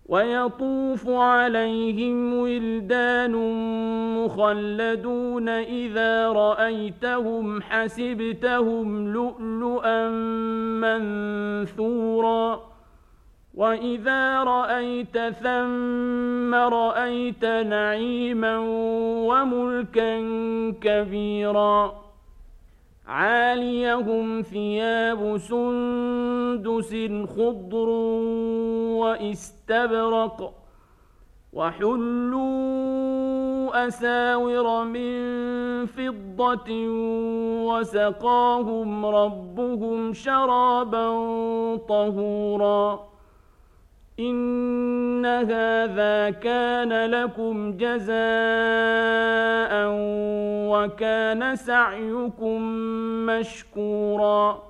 ويطوف عليهم ولدان مخلدون إذا رأيتهم حسبتهم لؤلؤا منثورا وإذا رأيت ثم رأيت نعيما وملكا كبيرا عاليهم ثياب سندس خضر واستبرق وحلوا أساور من فضة وسقاهم ربهم شرابا طهورا إن هذا كان لكم جزاء وكان سعيكم مشكورا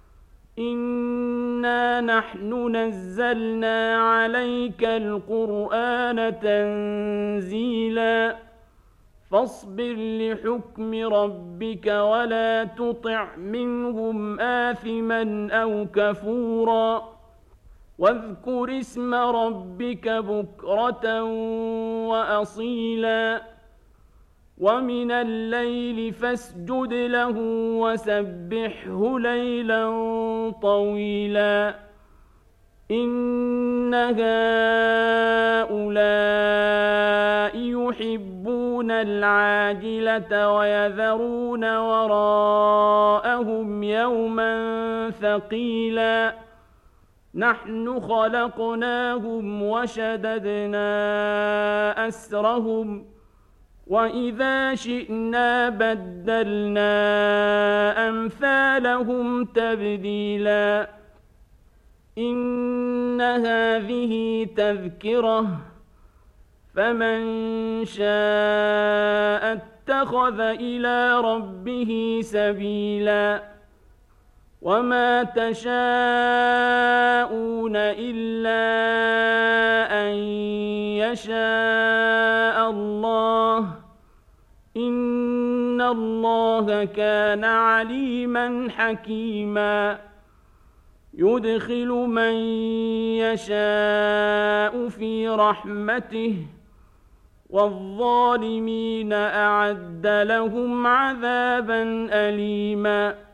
إنا نحن نزلنا عليك القرآن تنزيلا فاصبر لحكم ربك ولا تطع منهم آثما أو كفورا واذكر اسم ربك بكرة وأصيلا ومن الليل فاسجد له وسبحه ليلا طويلا إن هؤلاء يحبون العاجلة ويذرون وراءهم يوما ثقيلا نحن خلقناهم وشددنا أسرهم وإذا شئنا بدلنا أمثالهم تبديلا إن هذه تذكرة فمن شاء اتخذ إلى ربه سبيلا وما تشاءون إلا أن يشاء الله إن الله كان عليما حكيما يدخل من يشاء في رحمته والظالمين أعد لهم عذابا أليما